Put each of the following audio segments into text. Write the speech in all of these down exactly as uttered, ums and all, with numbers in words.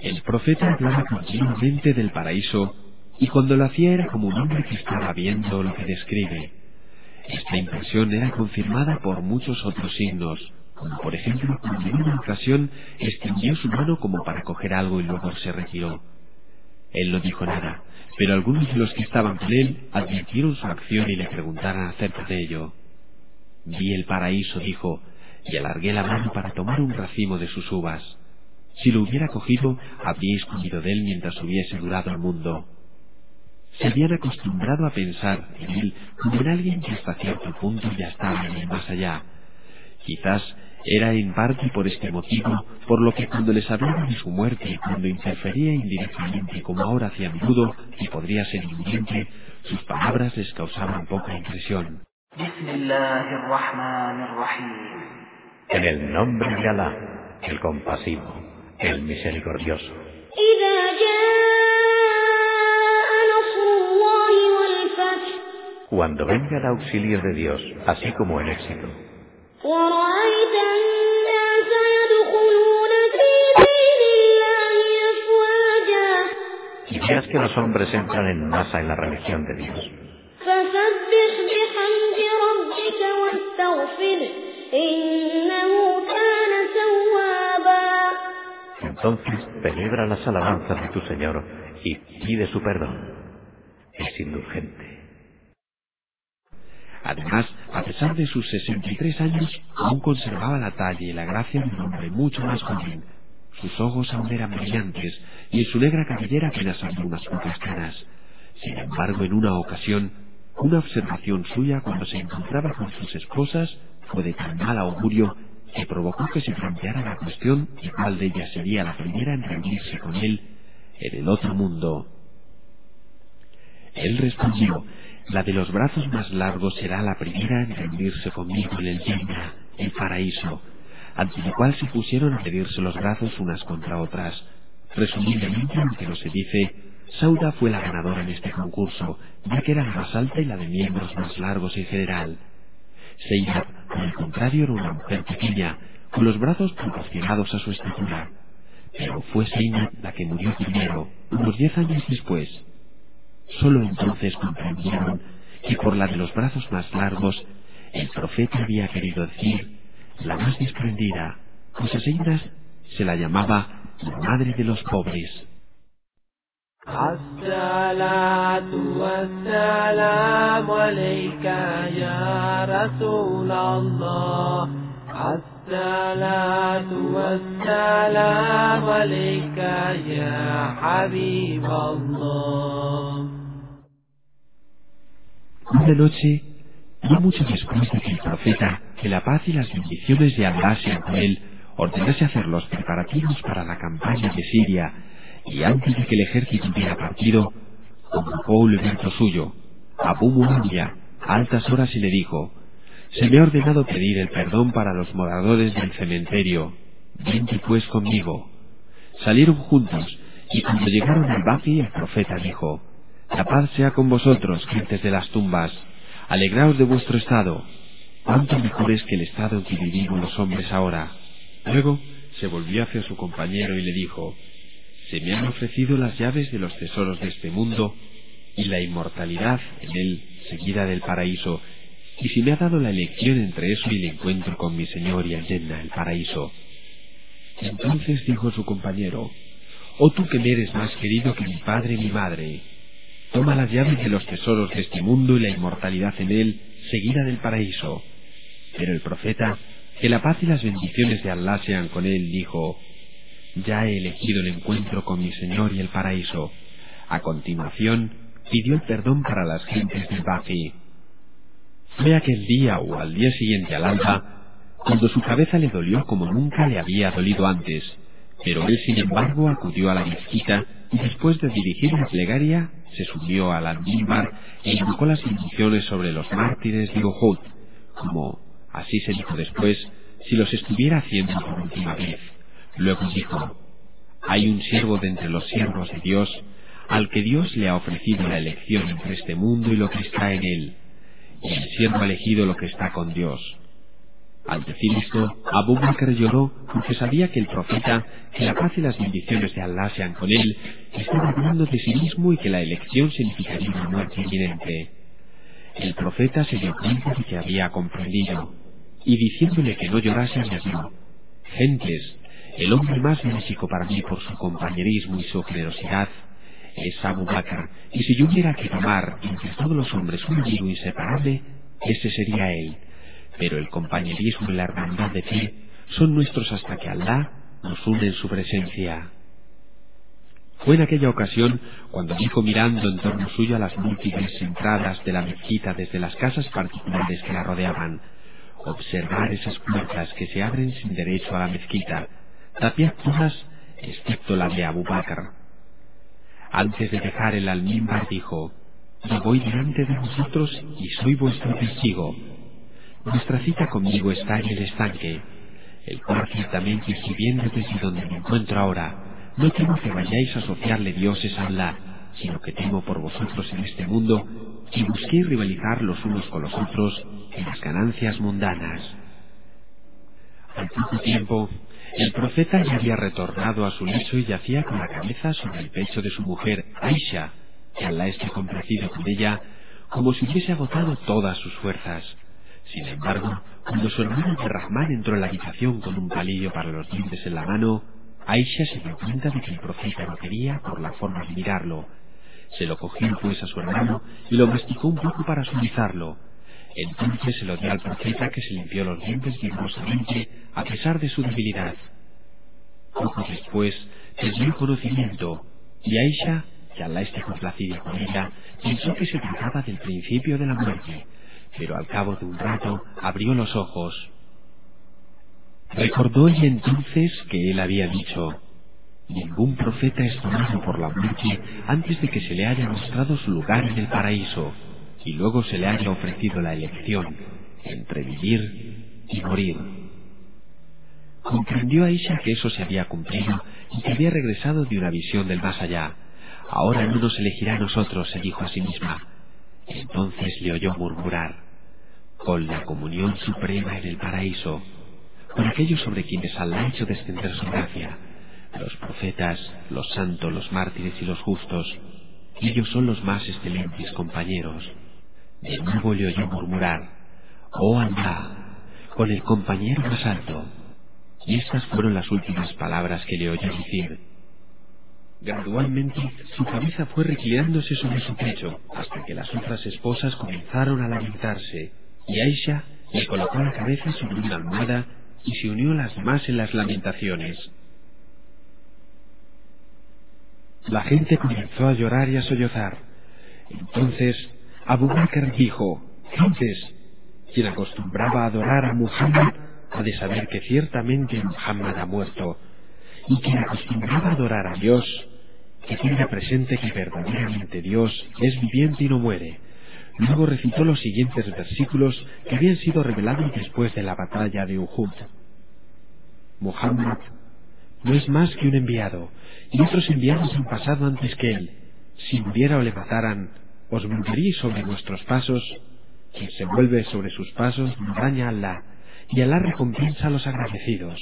El profeta hablaba continuamente del paraíso, y cuando lo hacía era como un hombre que estaba viendo lo que describe. Esta impresión era confirmada por muchos otros signos, como por ejemplo cuando en una ocasión extendió su mano como para coger algo y luego se retiró. Él no dijo nada, pero algunos de los que estaban con él advirtieron su acción y le preguntaron acerca de ello. Vi el paraíso, dijo, y alargué la mano para tomar un racimo de sus uvas. Si lo hubiera cogido, habríais comido de él mientras hubiese durado el mundo. Se habían acostumbrado a pensar en él como en alguien que hasta cierto punto ya estaba en el más allá. Quizás era en parte por este motivo por lo que cuando les hablaba de su muerte y cuando interfería indirectamente como ahora hacía a menudo y podría ser inminente, sus palabras les causaban poca impresión. En el nombre de Alá, el compasivo, el misericordioso. Cuando venga el auxilio de Dios, así como el éxito. Y veas que los hombres entran en masa en la religión de Dios. Entonces celebra las alabanzas de tu Señor y pide su perdón. Es indulgente. Además, a pesar de sus sesenta y tres años, aún conservaba la talla y la gracia de un hombre mucho más joven. Sus ojos aún eran brillantes y en su negra cabellera apenas había unas pocas canas. Sin embargo, en una ocasión, una observación suya cuando se encontraba con sus esposas fue de tan mal augurio que provocó que se planteara la cuestión de cuál de ellas sería la primera en reunirse con él en el otro mundo. Él respondió: la de los brazos más largos será la primera en reunirse conmigo en el Jannah, el paraíso, ante lo cual se pusieron a medirse los brazos unas contra otras. Resumidamente, aunque no se dice, Sauda fue la ganadora en este concurso, ya que era la más alta y la de miembros más largos en general. Zainab, por el contrario, era una mujer pequeña, con los brazos proporcionados a su estatura. Pero fue Zainab la que murió primero, unos diez años después. Solo entonces comprendieron que por la de los brazos más largos el profeta había querido decir la más desprendida, pues a Zainab se la llamaba la madre de los pobres. As-salatu was-salamu alayka ya Rasulallah. As-salatu was-salamu alayka ya Habiballah. Una noche, no mucho después de que el profeta, que la paz y las bendiciones de Allah sean con él, ordenase hacer los preparativos para la campaña de Siria, y antes de que el ejército hubiera partido, convocó un evento suyo, Abu Muawiyah, a altas horas y le dijo: se me ha ordenado pedir el perdón para los moradores del cementerio, vente pues conmigo. Salieron juntos, y cuando llegaron al Baqi, el profeta dijo: la paz sea con vosotros, gentes de las tumbas, alegraos de vuestro estado, cuánto mejor es que el estado en que vivimos los hombres ahora. Luego se volvió hacia su compañero y le dijo: se me han ofrecido las llaves de los tesoros de este mundo y la inmortalidad en él, seguida del paraíso, y si me ha dado la elección entre eso y el encuentro con mi Señor y el Jannah, el paraíso. Entonces dijo su compañero: oh tú que me eres más querido que mi padre y mi madre, toma las llaves de los tesoros de este mundo y la inmortalidad en él, seguida del paraíso. Pero el profeta, que la paz y las bendiciones de Allah sean con él, dijo: ya he elegido el encuentro con mi Señor y el paraíso. A continuación, pidió el perdón para las gentes del Baqi. Fue aquel día o al día siguiente al alba, cuando su cabeza le dolió como nunca le había dolido antes, pero él sin embargo acudió a la mezquita y después de dirigir la plegaria, se subió al al-Mimbar e invocó las bendiciones sobre los mártires de Uhud, como, así se dijo después, si los estuviera haciendo por última vez. Luego dijo: hay un siervo de entre los siervos de Dios, al que Dios le ha ofrecido la elección entre este mundo y lo que está en él, y el siervo ha elegido lo que está con Dios. Al decir esto, Abu Bakr lloró porque sabía que el profeta, que la paz y las bendiciones de Allah sean con él, estaba hablando de sí mismo y que la elección significaría una muerte inminente. El profeta se dio cuenta de que había comprendido, y diciéndole que no llorase añadió: «Gentes, el hombre más benéfico para mí por su compañerismo y su generosidad es Abu Bakr, y si yo hubiera que tomar entre todos los hombres un amigo inseparable, ese sería él. Pero el compañerismo y la hermandad de fe son nuestros hasta que Allah nos une en su presencia». Fue en aquella ocasión cuando dijo, mirando en torno suyo a las múltiples entradas de la mezquita desde las casas particulares que la rodeaban: «Observar esas puertas que se abren sin derecho a la mezquita, tapiad todas excepto la de Abu Bakr». Antes de dejar el almíbar dijo: «Yo voy delante de vosotros y soy vuestro testigo. Vuestra cita conmigo está en el estanque, el cual ciertamente, si bien desde donde me encuentro ahora, no temo que vayáis a asociarle dioses a Allah, sino que temo por vosotros en este mundo que busquéis rivalizar los unos con los otros en las ganancias mundanas». Al poco tiempo, el profeta ya había retornado a su lecho y yacía con la cabeza sobre el pecho de su mujer, Aisha, que Allah esté complacido con ella, como si hubiese agotado todas sus fuerzas. Sin embargo, cuando su hermano Abdurrahman entró en la habitación con un palillo para los dientes en la mano, Aisha se dio cuenta de que el profeta lo quería por la forma de mirarlo. Se lo cogió pues a su hermano y lo masticó un poco para suavizarlo. Entonces se lo dio al profeta, que se limpió los dientes vigorosamente a pesar de su debilidad. Poco después perdió el conocimiento y Aisha, que Allah esté complacido con ella, pensó que se trataba del principio de la muerte, pero al cabo de un rato abrió los ojos. Recordó ella entonces que él había dicho: «Ningún profeta es tomado por la muerte antes de que se le haya mostrado su lugar en el paraíso y luego se le haya ofrecido la elección entre vivir y morir». Comprendió Aisha que eso se había cumplido y que había regresado de una visión del más allá. «Ahora no nos elegirá a nosotros», se dijo a sí misma. Entonces le oyó murmurar: «Con la comunión suprema en el paraíso, con aquellos sobre quienes Allah ha hecho descender su gracia, los profetas, los santos, los mártires y los justos, ellos son los más excelentes compañeros». De nuevo le oyó murmurar: «Oh Allah, con el compañero más alto». Y estas fueron las últimas palabras que le oyó decir. Gradualmente su cabeza fue reclinándose sobre su pecho hasta que las otras esposas comenzaron a lamentarse, y Aisha le colocó la cabeza sobre una almohada y se unió a las demás en las lamentaciones. La gente comenzó a llorar y a sollozar. Entonces Abu Bakr dijo: «Gentes, quien acostumbraba a adorar a Muhammad ha de saber que ciertamente Muhammad ha muerto, y quien acostumbraba a adorar a Dios, que tenga presente que verdaderamente Dios es viviente y no muere». Luego recitó los siguientes versículos que habían sido revelados después de la batalla de Uhud: «Muhammad no es más que un enviado, y otros enviados han pasado antes que él. Si muriera o le mataran, os volveríais sobre vuestros pasos. Quien se vuelve sobre sus pasos no daña a Allah, y Allah recompensa a los agradecidos».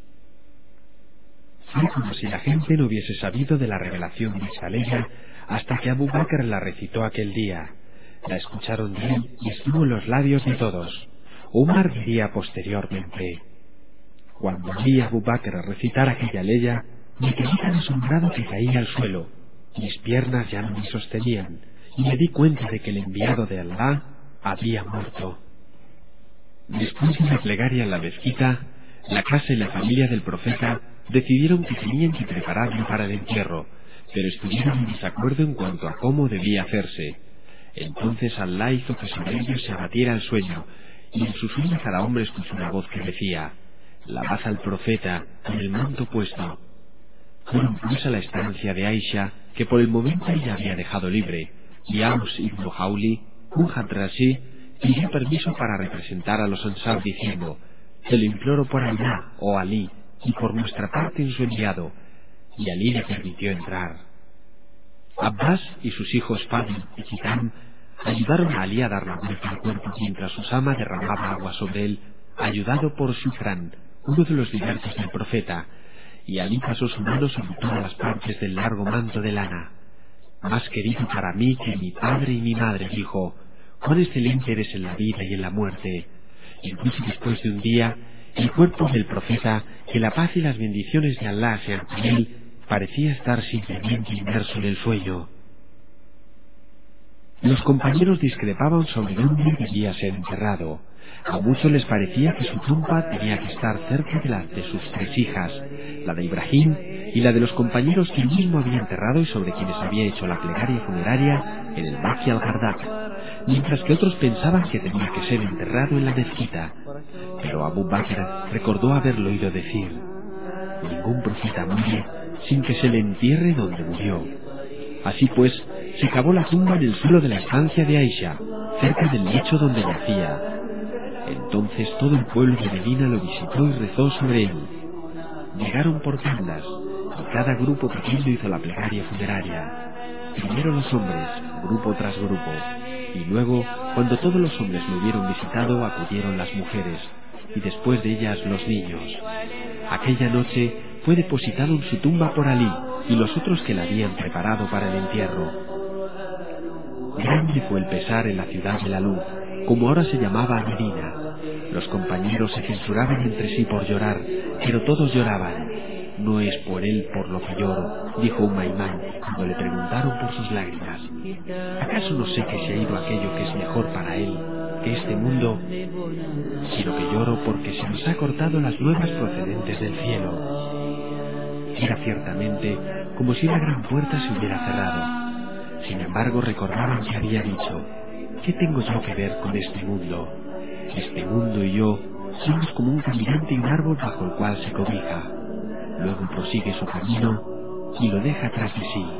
Fue como si la gente no hubiese sabido de la revelación de esa ley hasta que Abu Bakr la recitó aquel día. La escucharon de él y estuvo en los labios de todos. Umar diría posteriormente: «Cuando vi a Abu Bakr recitar aquella ley, me quedé tan asombrado que caí al suelo. Mis piernas ya no me sostenían y me di cuenta de que el enviado de Allah había muerto». Después de la plegaria en la mezquita, la casa y la familia del profeta decidieron que tenían que prepararlo para el entierro, pero estuvieron en desacuerdo en cuanto a cómo debía hacerse. Entonces Allah hizo que sobre ellos se abatiera el sueño, y en su sueño cada hombre escuchó una voz que decía: «Lavad al profeta con el manto puesto». Fueron pues a la estancia de Aisha, que por el momento ella había dejado libre, y Aus ibn Hawli, un hadrashi, pidió permiso para representar a los Ansar diciendo: «Te lo imploro por Allah, oh Ali, y por nuestra parte en su enviado». Y Ali le permitió entrar. Abbas y sus hijos Fadl y Hitam ayudaron a Ali a dar la vuelta al cuerpo mientras Usama derramaba agua sobre él, ayudado por Shukran, uno de los libertos del profeta, y Alí pasó su mano sobre todas las partes del largo manto de lana. Más querido para mí que mi padre y mi madre, dijo, cuán excelente eres en la vida y en la muerte. Incluso después de un día, el cuerpo del profeta, que la paz y las bendiciones de Allah sean con él, parecía estar simplemente inmerso en el sueño. Los compañeros discrepaban sobre dónde debía ser enterrado. A muchos les parecía que su tumba tenía que estar cerca de la de sus tres hijas, la de Ibrahim y la de los compañeros que él mismo había enterrado y sobre quienes había hecho la plegaria funeraria en el Baqi al-Ghardak, mientras que otros pensaban que tenía que ser enterrado en la mezquita. Pero Abu Bakr recordó haberlo oído decir, ningún profeta muere sin que se le entierre donde murió. Así pues, se cavó la tumba en el suelo de la estancia de Aisha, cerca del lecho donde yacía. Entonces todo el pueblo de Medina lo visitó y rezó sobre él. Llegaron por tandas, y cada grupo pequeño hizo la plegaria funeraria. Primero los hombres, grupo tras grupo, y luego, cuando todos los hombres lo hubieron visitado, acudieron las mujeres, y después de ellas los niños. Aquella noche fue depositado en su tumba por Alí y los otros que la habían preparado para el entierro. Grande fue el pesar en la ciudad de la luz, como ahora se llamaba Medina. Los compañeros se censuraban entre sí por llorar, pero todos lloraban. No es por él por lo que lloro, dijo Umaymán cuando le preguntaron por sus lágrimas. ¿Acaso no sé que se ha ido aquello que es mejor para él que este mundo? Sino que lloro porque se nos ha cortado las nuevas procedentes del cielo. Era ciertamente como si la gran puerta se hubiera cerrado. Sin embargo, recordaron que había dicho, ¿qué tengo yo que ver con este mundo? Este mundo y yo somos como un caminante y un árbol bajo el cual se cobija. Luego prosigue su camino y lo deja atrás de sí.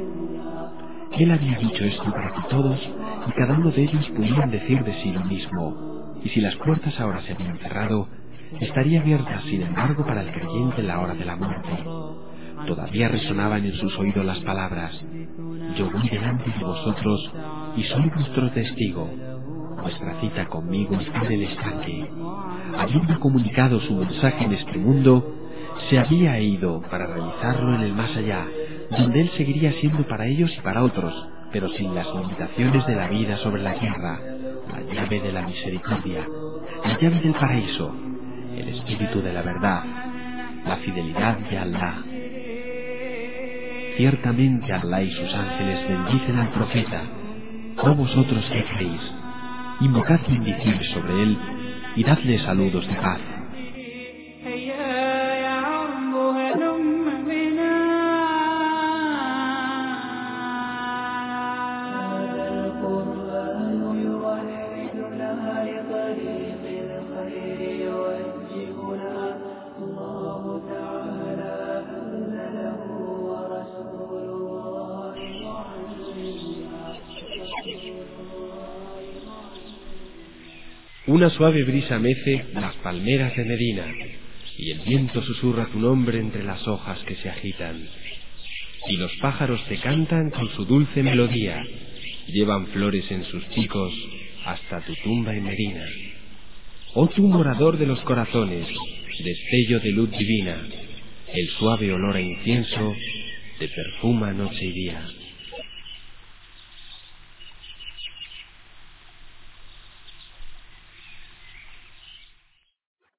Él había dicho esto para que todos y cada uno de ellos pudieran decir de sí lo mismo, y si las puertas ahora se habían cerrado, estaría abierta sin embargo para el creyente en la hora de la muerte. Todavía resonaban en sus oídos las palabras, yo voy delante de vosotros y soy vuestro testigo. Vuestra cita conmigo está en el estanque. Habiendo comunicado su mensaje en este mundo, se había ido para realizarlo en el más allá, donde él seguiría siendo para ellos y para otros, pero sin las limitaciones de la vida sobre la tierra, la llave de la misericordia, la llave del paraíso, el espíritu de la verdad, la fidelidad de Allah. Ciertamente Allah y sus ángeles bendicen al profeta. ¿O vosotros qué creéis? Invocad bendiciones sobre él y dadle saludos de paz. Una suave brisa mece las palmeras de Medina, y el viento susurra tu nombre entre las hojas que se agitan. Y los pájaros te cantan con su dulce melodía, llevan flores en sus picos hasta tu tumba en Medina. Oh tú morador de los corazones, destello de luz divina, el suave olor a incienso te perfuma noche y día.